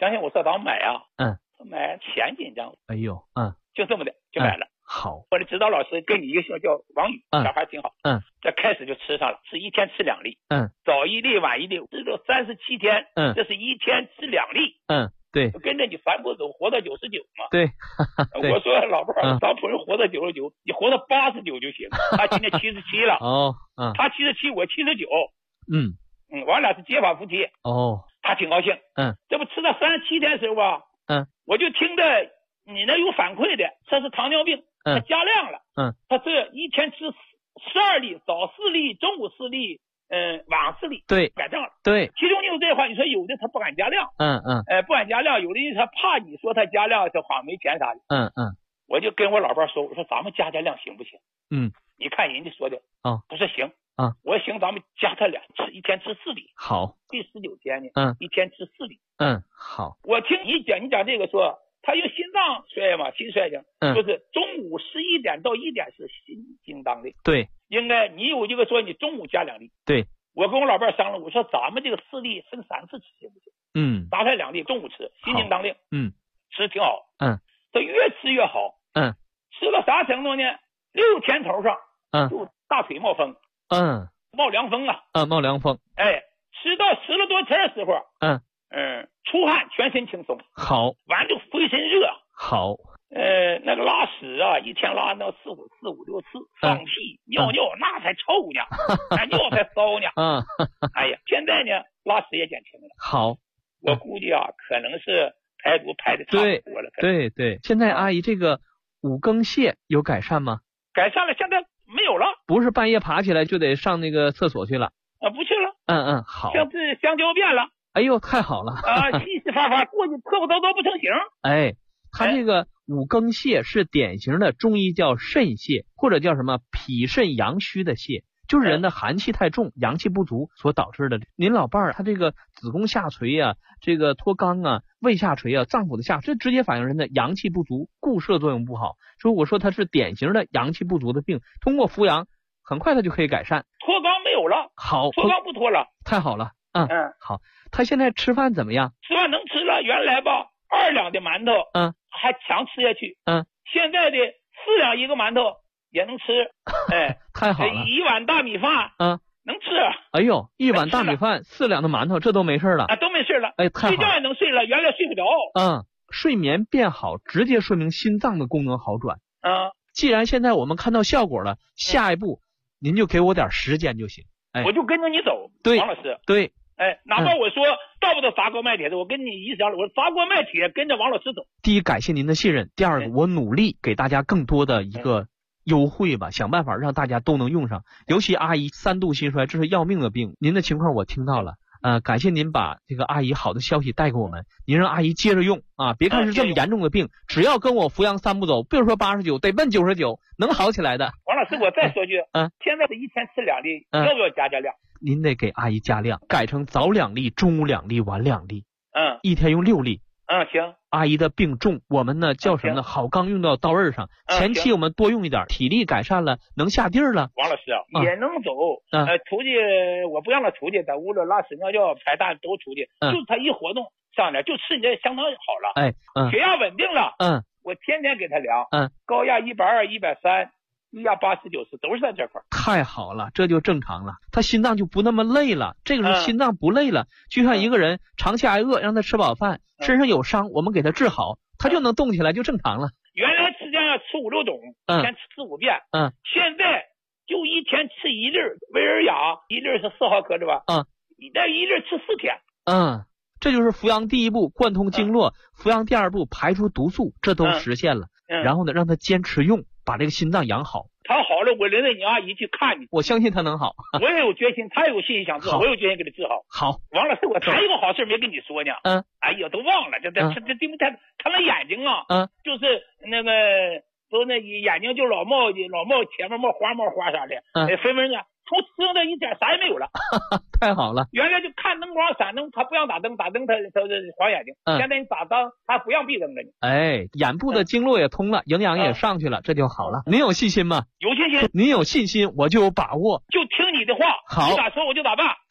相信我上当买啊，买钱紧张， 哎呦， 就这么的就买了。 好， 我的指导老师跟你一个姓叫王宇，小孩挺好。这开始就吃上了，是一天吃2粒。早1粒晚1粒，吃了37天。这是一天吃2粒。 对， 跟着你反步走，活到99嘛。 对， 我说老伴儿，咱不是活到99，你活到89就行。他今年77了。他77，我79。我俩是结发夫妻。他挺高兴。这不吃到37天的时候吧，我就听着你那有反馈的，这是糖尿病，他加量了。他这一天吃12粒，早4粒，中午4粒，晚4粒。对，改正了。对，其中有这话，你说有的他不敢加量。不敢加量，有的人他怕你说他加量，他好像没钱啥的。我就跟我老伴说，我说咱们加量行不行？你看人家说的，不是行。我说行，咱们加他吃，一天吃4粒。好，第19天呢，一天吃4粒。好，我听你讲这个说。他有心脏衰嘛，心衰型，就是中午11点到1点是心经当令。对，应该你有这个说你中午加2粒。对，我跟我老伴商量，我说咱们这个4粒分3次吃行不行？打开2粒，中午吃，心经当令。吃挺好。他越吃越好。吃到啥程度呢？6天头上，就大腿冒风。冒凉风啊。冒凉风。吃到10了多天的时候。出汗，全身轻松。好，完就浑身热。好，那个拉屎啊，一天拉到4、5、6次，放屁、尿那才臭呢，那尿才骚呢。哎呀，现在呢，拉屎也减轻了。好，我估计啊，可能是排毒排的差不多了。对，现在阿姨这个5更泻有改善吗？改善了，现在没有了。不是半夜爬起来就得上那个厕所去了？不去了。好。像是香蕉变了。哎呦，太好了！气势发发，过去磕磕头不成形。他这个5更泻是典型的中医叫肾泻，或者叫什么脾肾阳虚的泻，就是人的寒气太重，阳气不足所导致的。您老伴儿他这个子宫下垂啊，这个脱肛啊，胃下垂啊，脏腑的下垂，这直接反映人的阳气不足，固摄作用不好。所以我说他是典型的阳气不足的病，通过服阳，很快他就可以改善。脱肛没有了。好，脱肛不脱了。太好了。好，他现在吃饭怎么样？吃饭能吃了，原来吧2两的馒头，还强吃下去，现在的4两一个馒头也能吃，太好了。1碗大米饭，能吃。哎呦，1碗大米饭，4两的馒头，这都没事了都没事了。太好了，睡觉也能睡了，原来睡不着。睡眠变好，直接说明心脏的功能好转。既然现在我们看到效果了，下一步您就给我点时间就行。我就跟着你走，王老师。对。哪怕我说到不到砸锅卖铁的，我跟你一样，我砸锅卖铁跟着王老师走。第一，感谢您的信任；第二个，我努力给大家更多的一个优惠吧，想办法让大家都能用上。尤其阿姨3度心衰，这是要命的病，您的情况我听到了。感谢您把这个阿姨好的消息带给我们，您让阿姨接着用啊！别看是这么严重的病，只要跟我扶阳3步走，比如说89，得奔99，能好起来的。王老师，我再说句，现在是一天吃2粒，要不要加量？您得给阿姨加量，改成早2粒，中午2粒，晚2粒。一天用6粒。行。阿姨的病重，我们呢叫什么呢？好钢用到刀刃上。前期我们多用一点，体力改善了，能下地儿了。王老师也能走。出去我不让他出去，在屋里拉屎尿尿排大都出去，就是他一活动上来就吃你这相当好了。血压稳定了。我天天给他量。高压120、130。低压80、90都是在这块。太好了，这就正常了，他心脏就不那么累了。这个时候心脏不累了，就像一个人长期挨饿，让他吃饱饭，身上有伤，我们给他治好，他就能动起来，就正常了。原来吃这样要吃5、6种，一天吃4、5遍。现在就一天吃1粒维尔雅，1粒是4毫克的吧？你那1粒吃4天。这就是扶阳第一步，贯通经络；扶阳第2步，排出毒素，这都实现了。然后呢，让他坚持用，把这个心脏养好。他好了，我领着你阿姨去看你，我相信他能好。我也有决心，他有信心想治好，我有决心给他治好。好，王老师，我还有个好事没跟你说呢。哎呀，都忘了，这他那眼睛啊，就是那个都那眼睛就老冒前面冒花啥的，分明啊。从吃的一点啥也没有了。太好了，原来就看灯光闪灯，他不让打灯他晃眼睛。现在你打灯他不让闭灯了。眼部的经络也通了，营养也上去了，这就好了。您有信心吗？有信心。您有信心，我就有把握。就听你的话。好，你咋说我就咋办。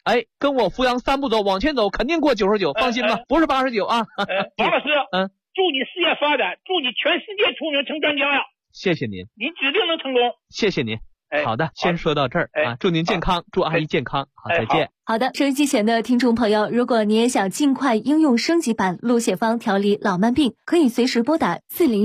哎，跟我扶阳3步走，往前走，肯定过99，放心吧，不是89啊。 王老师，祝你事业发展，祝你全世界出名成专家呀！ 谢谢您， 您指定能成功。 谢谢您。好的，先说到这儿啊，祝您健康，祝阿姨健康，好，再见。 好的，收音机前的听众朋友，如果你也想尽快应用升级版陆显芳调理老慢病，可以随时拨打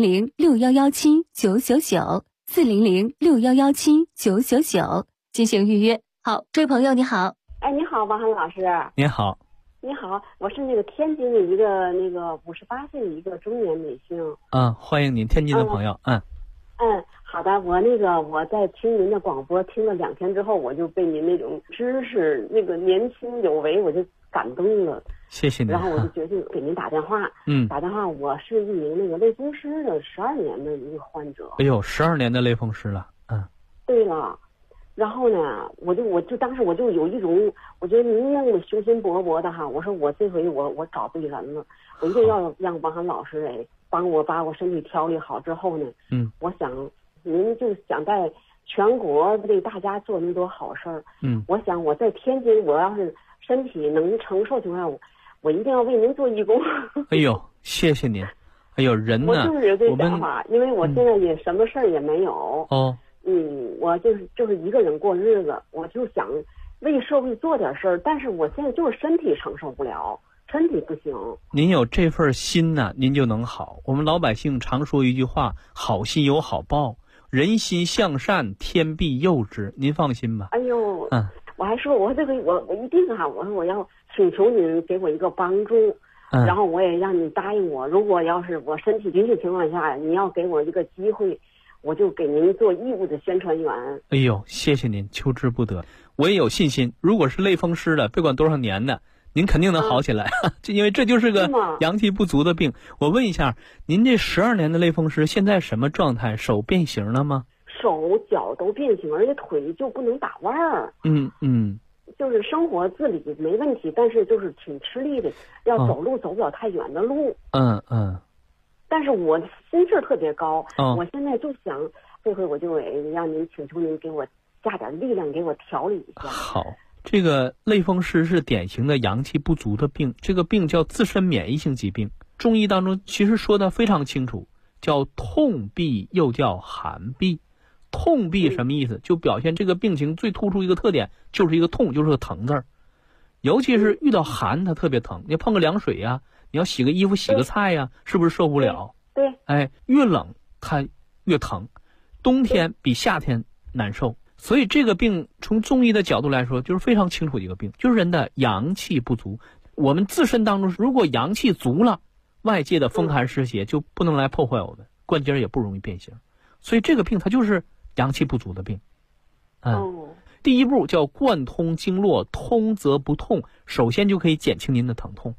400-6117-999，400-6117-999进行预约。好，这位朋友你好。 哎，你好，王涵老师。 你好。 你好，我是那个天津的一个58岁的一个中年女性。 欢迎您，天津的朋友。 好的，我在听您的广播听了2天之后，我就被您那种知识年轻有为，我就感动了。 谢谢您。 然后我就决定给您打电话。打电话，我是一名类风湿的12年的一个患者。 哎呦，12年的类风湿了。 对了。然后呢，我当时我就有一种，我觉得您那么雄心勃勃的哈，我说我这回我找对人了，我一定要让王涵老师帮我把我身体调理好之后呢，我想您就想在全国为大家做那么多好事儿，我想我在天津，我要是身体能承受情况下，我一定要为您做义工。 哎呦，谢谢您。哎呦，人呢， 我就是有这想法，因为我现在也什么事儿也没有。我就是一个人过日子，我就想为社会做点事儿，但是我现在就是身体承受不了，身体不行。 您有这份心呢，您就能好。我们老百姓常说一句话，好心有好报，人心向善，天必佑之。您放心吧。 哎呦，我还说我这个我一定我说我要请求您给我一个帮助，然后我也让你答应我，如果要是我身体允许情况下，你要给我一个机会，我就给您做义务的宣传员。 哎呦，谢谢您，求之不得。我也有信心，如果是类风湿的，别管多少年的，您肯定能好起来。因为这就是个阳气不足的病。我问一下，您这12年的类风湿现在什么状态？手变形了吗？ 手脚都变形，而且腿就不能打腕儿。就是生活自理没问题，但是就是挺吃力的，要走路走不了太远的路。但是我心气儿特别高，我现在就想，这回我就让您请求您给我加点力量，给我调理一下。 好，这个类风湿是典型的阳气不足的病，这个病叫自身免疫性疾病。中医当中其实说的非常清楚，叫痛痹，又叫寒痹。痛痹什么意思？就表现这个病情最突出一个特点，就是一个痛，就是个疼字儿。尤其是遇到寒，它特别疼。你碰个凉水呀，你要洗个衣服、洗个菜呀，是不是受不了？ 对。 越冷它越疼，冬天比夏天难受。所以这个病从中医的角度来说，就是非常清楚的一个病，就是人的阳气不足。我们自身当中如果阳气足了，外界的风寒湿邪就不能来破坏我们，关节也不容易变形。所以这个病它就是阳气不足的病。第一步叫贯通经络，通则不痛，首先就可以减轻您的疼痛。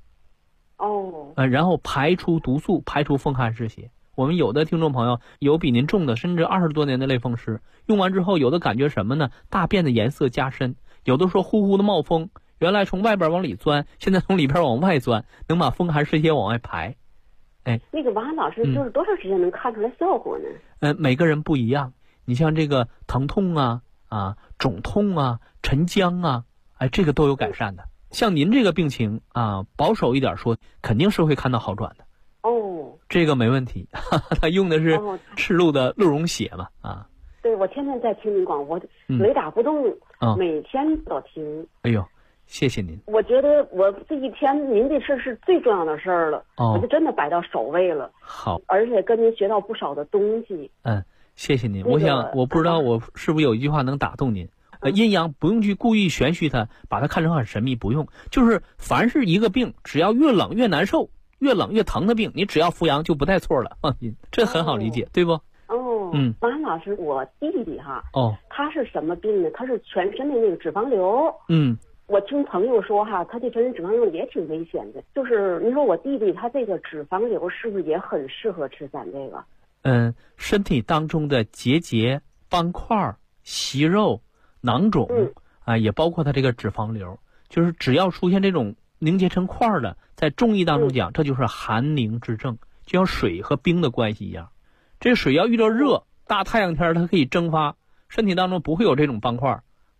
然后排出毒素，排除风寒湿邪。我们有的听众朋友有比您重的，甚至20多年的类风湿，用完之后有的感觉什么呢？大便的颜色加深，有的说呼呼的冒风，原来从外边往里钻，现在从里边往外钻，能把风寒湿邪往外排。 那个王涵老师就是多长时间能看出来效果呢？ 每个人不一样。你像这个疼痛肿痛沉僵这个都有改善的。像您这个病情保守一点说，肯定是会看到好转的。这个没问题。他用的是赤鹿的鹿茸血嘛。 对，我天天在听您广播，雷打不动，每天都听。 哎呦，谢谢您。 我觉得我这一天您这事是最重要的事儿了，我就真的摆到首位了。 好， 而且跟您学到不少的东西。 谢谢您。我不知道我是不是有一句话能打动您。阴阳不用去故意玄虚它，把它看成很神秘，不用。就是凡是一个病，只要越冷越难受，越冷越疼的病，你只要扶阳就不带错了，放心，这很好理解，对不？ 王涵老师，我弟弟他是什么病呢？他是全身的那个脂肪瘤。我听朋友说他这全身脂肪瘤也挺危险的。就是你说我弟弟他这个脂肪瘤是不是也很适合吃咱这个？ 身体当中的结节、斑块、息肉、囊肿也包括他这个脂肪瘤，就是只要出现这种凝结成块的，在中医当中讲，这就是寒凝之症，就像水和冰的关系一样。这水要遇到热，大太阳天它可以蒸发，身体当中不会有这种斑块，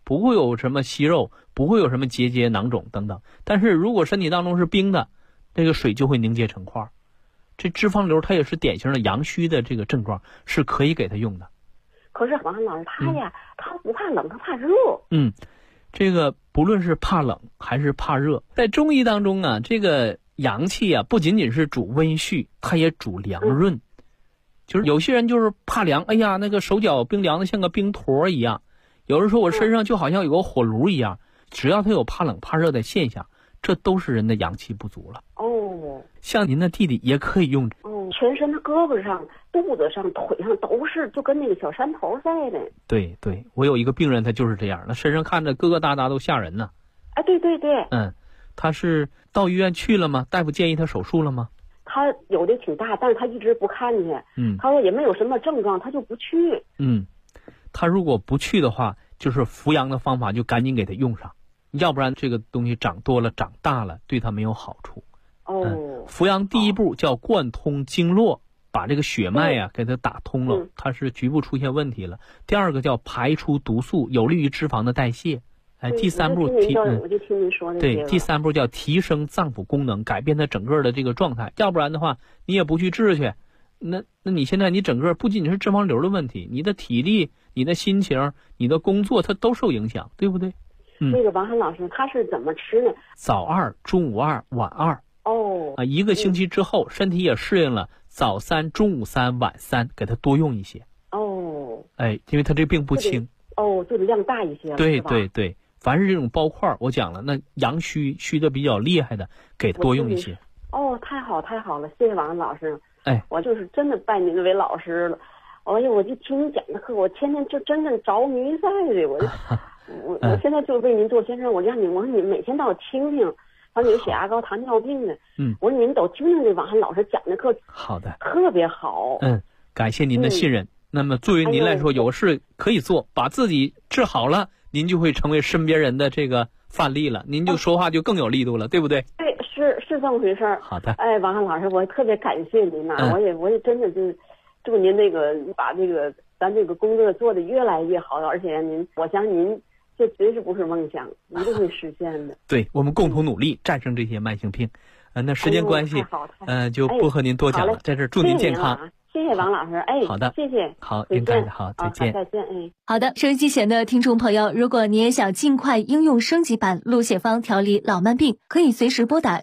不会有什么息肉，不会有什么结节、囊肿等等。但是如果身体当中是冰的，这个水就会凝结成块。这脂肪瘤它也是典型的阳虚的这个症状，是可以给他用的。 可是王涵老师他呀，他不怕冷，他怕热。 这个不论是怕冷还是怕热，在中医当中啊，这个阳气啊，不仅仅是主温煦，它也主凉润。就是有些人就是怕凉，哎呀，那个手脚冰凉的像个冰坨一样。有人说我身上就好像有个火炉一样，只要他有怕冷怕热的现象，这都是人的阳气不足了。像您的弟弟也可以用。 全身的胳膊上、肚子上、腿上都是，就跟那个小山头似的。 对，我有一个病人，他就是这样，那身上看着疙疙瘩瘩都吓人呢。 对。 他是到医院去了吗？大夫建议他手术了吗？ 他有的挺大，但是他一直不看去。他说也没有什么症状，他就不去。 他如果不去的话，就是扶阳的方法就赶紧给他用上，要不然这个东西长多了、长大了，对他没有好处。扶阳第一步叫贯通经络，把这个血脉呀给它打通了，它是局部出现问题了。第二个叫排出毒素，有利于脂肪的代谢。第三步我就听您说的。 对，第三步叫提升脏腑功能，改变它整个的这个状态。要不然的话，你也不去治去，那你现在你整个不仅仅是脂肪瘤的问题，你的体力、你的心情、你的工作，它都受影响，对不对？ 那个王涵老师他是怎么吃呢？ 早2、中午2、晚2。一个星期之后，身体也适应了，早3、中午3、晚3，给他多用一些。因为他这病不轻。 就是量大一些。 对，凡是这种包块，我讲了，那阳虚的比较厉害的，给他多用一些。 太好了，谢谢王涵老师。我就是真的拜您为老师了。我就听你讲的课，我天天就真正着迷在的。我现在就为您做先生，我说你每天都要听听。还有血压高、糖尿病的，我说您都听听这王涵老师讲的课， 好的， 特别好。 感谢您的信任。那么作为您来说，有事可以做，把自己治好了，您就会成为身边人的这个范例了，您就说话就更有力度了，对不对？ 对，是这么回事儿。 好的。 王涵老师，我特别感谢您呐，我也真的就祝您把咱这个工作做得越来越好，而且我相信您。这绝对不是梦想，一定会实现的。 对，我们共同努力战胜这些慢性病。那时间关系，就不和您多讲了。在这祝您健康。 谢谢王老师。 好的， 谢谢。 好，应该的。好，再见。 再见。 好的，收音机前的听众朋友，如果你也想尽快应用升级版鹿血方调理老慢病，可以随时拨打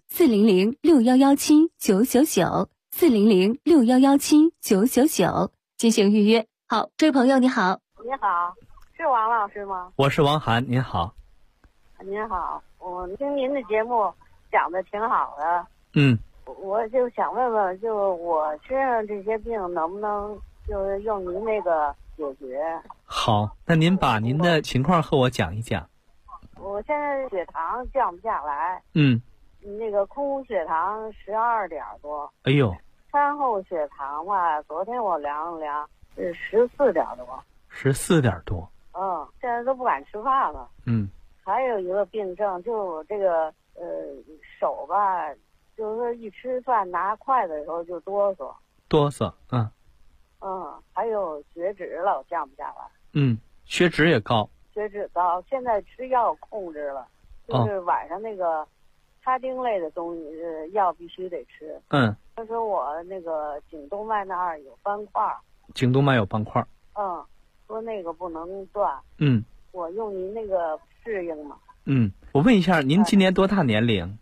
400-6117-999，400-6117-999进行预约。好，这位朋友你好。 你好。是王老师吗？ 我是王涵，您好。 您好，我听您的节目讲的挺好的。我就想问问，就我身上这些病能不能就是用您那个解决？ 好，那您把您的情况和我讲一讲。 我现在血糖降不下来。那个空血糖12点多。 哎呦。 餐后血糖吧，昨天我量了量是14点多。 14点多。 现在都不敢吃饭了。还有一个病症，就我这个手吧，就是说一吃饭拿筷子的时候就哆嗦。还有血脂老降不下来。 血脂也高。 血脂高，现在吃药控制了，就是晚上那个他汀类的东西药必须得吃。他说我那个颈动脉那儿有斑块。 颈动脉有斑块。 说那个不能断。我用您那个适应吗？ 我问一下，您今年多大年龄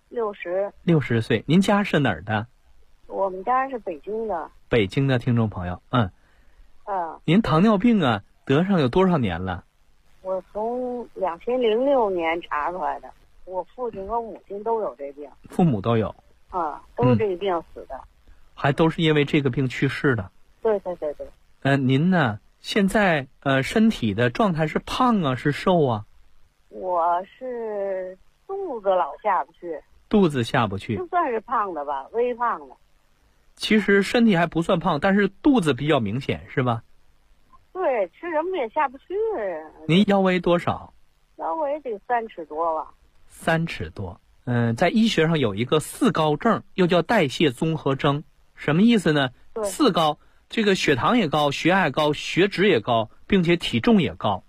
？60岁。您家是哪儿的？ 我们家是北京的。 北京的听众朋友，您糖尿病啊，得上有多少年了？ 我从2006年查出来的。我父亲和母亲都有这病。 父母都有。 都是这个病死的。 还都是因为这个病去世的。 对。 您呢？现在身体的状态是胖啊，是瘦啊？ 我是肚子老下不去。 肚子下不去。 不算是胖的吧，微胖的。 其实身体还不算胖，但是肚子比较明显，是吧？ 对，吃什么也下不去。 您腰围多少？ 腰围得3尺多吧。 3尺多。在医学上有一个4高症，又叫代谢综合征，什么意思呢？4高。这个血糖也高，血压也高，血脂也高，并且体重也高。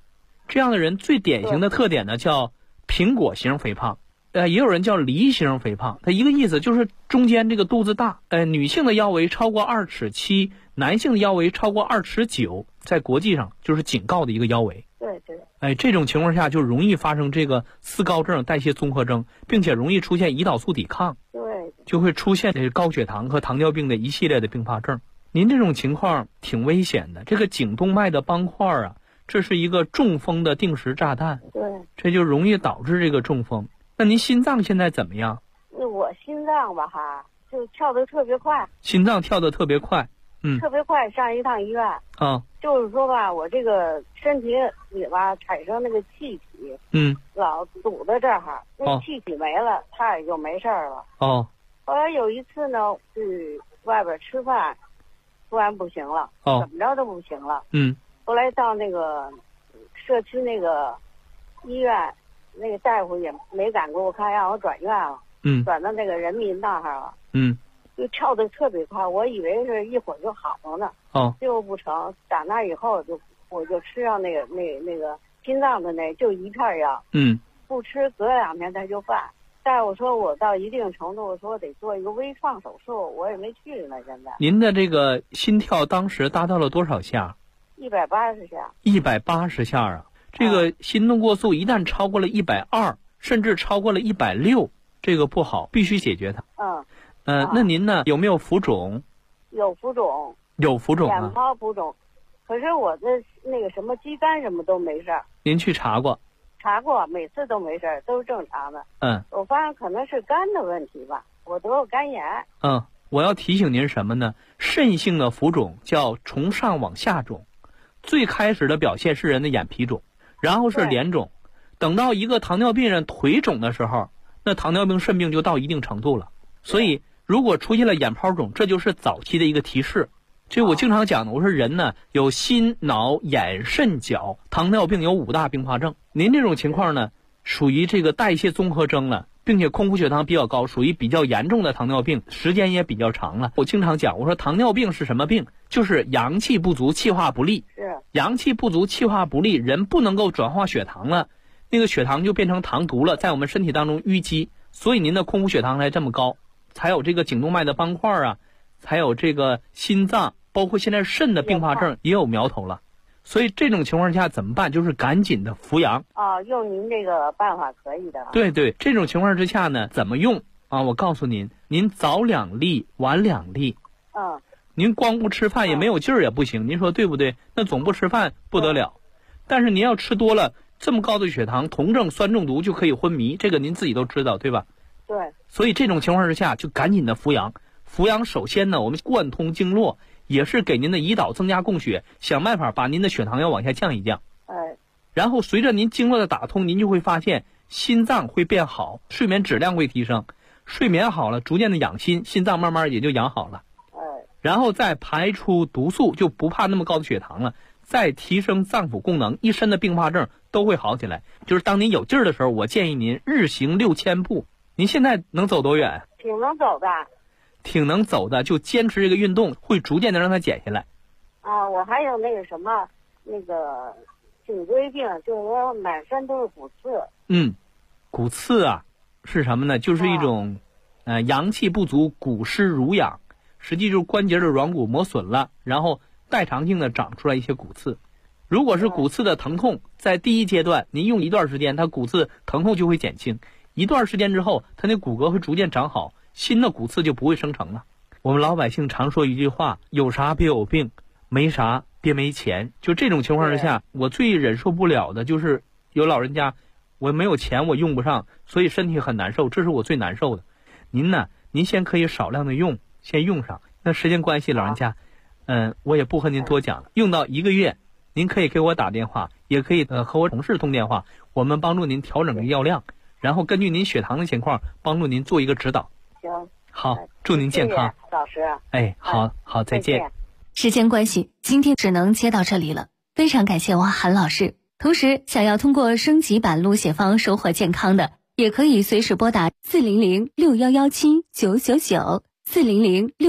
这样的人最典型的特点呢叫苹果型肥胖，也有人叫梨型肥胖。它一个意思就是中间这个肚子大，女性的腰围超过2.7尺，男性的腰围超过2.9尺，在国际上就是警告的一个腰围。 对对。 这种情况下就容易发生这个四高症、代谢综合征，并且容易出现胰岛素抵抗， 对， 就会出现高血糖和糖尿病的一系列的并发症。您这种情况挺危险的，这个颈动脉的斑块啊，这是一个中风的定时炸弹， 对， 这就容易导致这个中风。那您心脏现在怎么样？ 我心脏吧就跳得特别快， 心脏跳得特别快， 特别快，上一趟医院啊， 就是说吧，我这个身体里吧产生那个气体，老堵在这儿，那气体没了，它也就没事了。 哦， 后来有一次呢，去外边吃饭，突然不行了，怎么着都不行了。后来到那个社区那个医院，那个大夫也没敢给我看，让我转院了。转到那个人民那儿了。就跳得特别快，我以为是一会儿就好了呢。结果不成，打那以后我就吃上那个心脏的就一片药。不吃隔2天它就犯。但是我说我到一定程度，我说我得做一个微创手术，我也没去呢。现在您的这个心跳当时达到了多少下 ？180下。 180下啊！这个心动过速一旦超过了120，甚至超过了160，这个不好，必须解决它。那您呢？有没有浮肿？ 有浮肿。 有浮肿啊？ 眼泡浮肿，可是我的那个什么肌酐什么都没事儿。 您去查过？ 查过，每次都没事儿，都是正常的。我发现可能是肝的问题吧，我得过肝炎。 我要提醒您什么呢？肾性的浮肿叫从上往下肿，最开始的表现是人的眼皮肿，然后是脸肿，等到一个糖尿病人腿肿的时候，那糖尿病肾病就到一定程度了。所以如果出现了眼泡肿，这就是早期的一个提示。就我经常讲的，我说人呢有心脑眼肾脚，糖尿病有5大并发症。您这种情况呢属于这个代谢综合征了，并且空腹血糖比较高，属于比较严重的糖尿病，时间也比较长了。我经常讲，我说糖尿病是什么病？就是阳气不足，气化不利。阳气不足，气化不利，人不能够转化血糖了，那个血糖就变成糖毒了，在我们身体当中淤积，所以您的空腹血糖才这么高，才有这个颈动脉的斑块啊，才有这个心脏，包括现在肾的并发症也有苗头了。所以这种情况下怎么办？就是赶紧的扶阳。 用您这个办法可以的。 对对，这种情况之下呢，怎么用啊？我告诉您，您早2粒，晚2粒。您光不吃饭也没有劲儿也不行，您说对不对？那总不吃饭不得了。但是您要吃多了，这么高的血糖，酮症酸中毒就可以昏迷，这个您自己都知道，对吧？ 对。 所以这种情况之下就赶紧的扶阳。扶阳首先呢，我们贯通经络，也是给您的胰岛增加供血，想办法把您的血糖要往下降一降。然后随着您经络的打通，您就会发现心脏会变好，睡眠质量会提升，睡眠好了，逐渐的养心，心脏慢慢也就养好了。然后再排出毒素，就不怕那么高的血糖了，再提升脏腑功能，一身的并发症都会好起来。就是当您有劲儿的时候，我建议您日行6000步。您现在能走多远？ 挺能走的。 挺能走的，就坚持这个运动，会逐渐的让它减下来。 我还有那个什么，那个颈椎病，就是说满身都是骨刺。 骨刺啊，是什么呢？就是一种，阳气不足，骨湿濡养，实际就是关节的软骨磨损了，然后代偿性的长出来一些骨刺。如果是骨刺的疼痛，在第一阶段您用一段时间，它骨刺疼痛就会减轻，一段时间之后，它那骨骼会逐渐长好，新的骨刺就不会生成了。我们老百姓常说一句话，有啥别有病，没啥别没钱。就这种情况之下，我最忍受不了的就是有老人家，我没有钱，我用不上，所以身体很难受，这是我最难受的。您呢，您先可以少量的用，先用上。那时间关系，老人家，我也不和您多讲了。用到1个月，您可以给我打电话，也可以和我同事通电话，我们帮助您调整个药量，然后根据您血糖的情况，帮助您做一个指导。 行， 好，祝您健康， 谢谢老师。 好，再见。 时间关系，今天只能接到这里了。非常感谢汪涵老师。同时，想要通过升级版录血方收获健康的，也可以随时拨打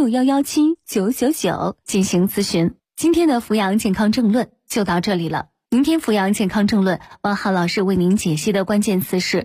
400-6117-999，400-6117-999进行咨询。今天的扶阳健康政论就到这里了。 明天阜阳健康正论，王浩老师为您解析的关键词是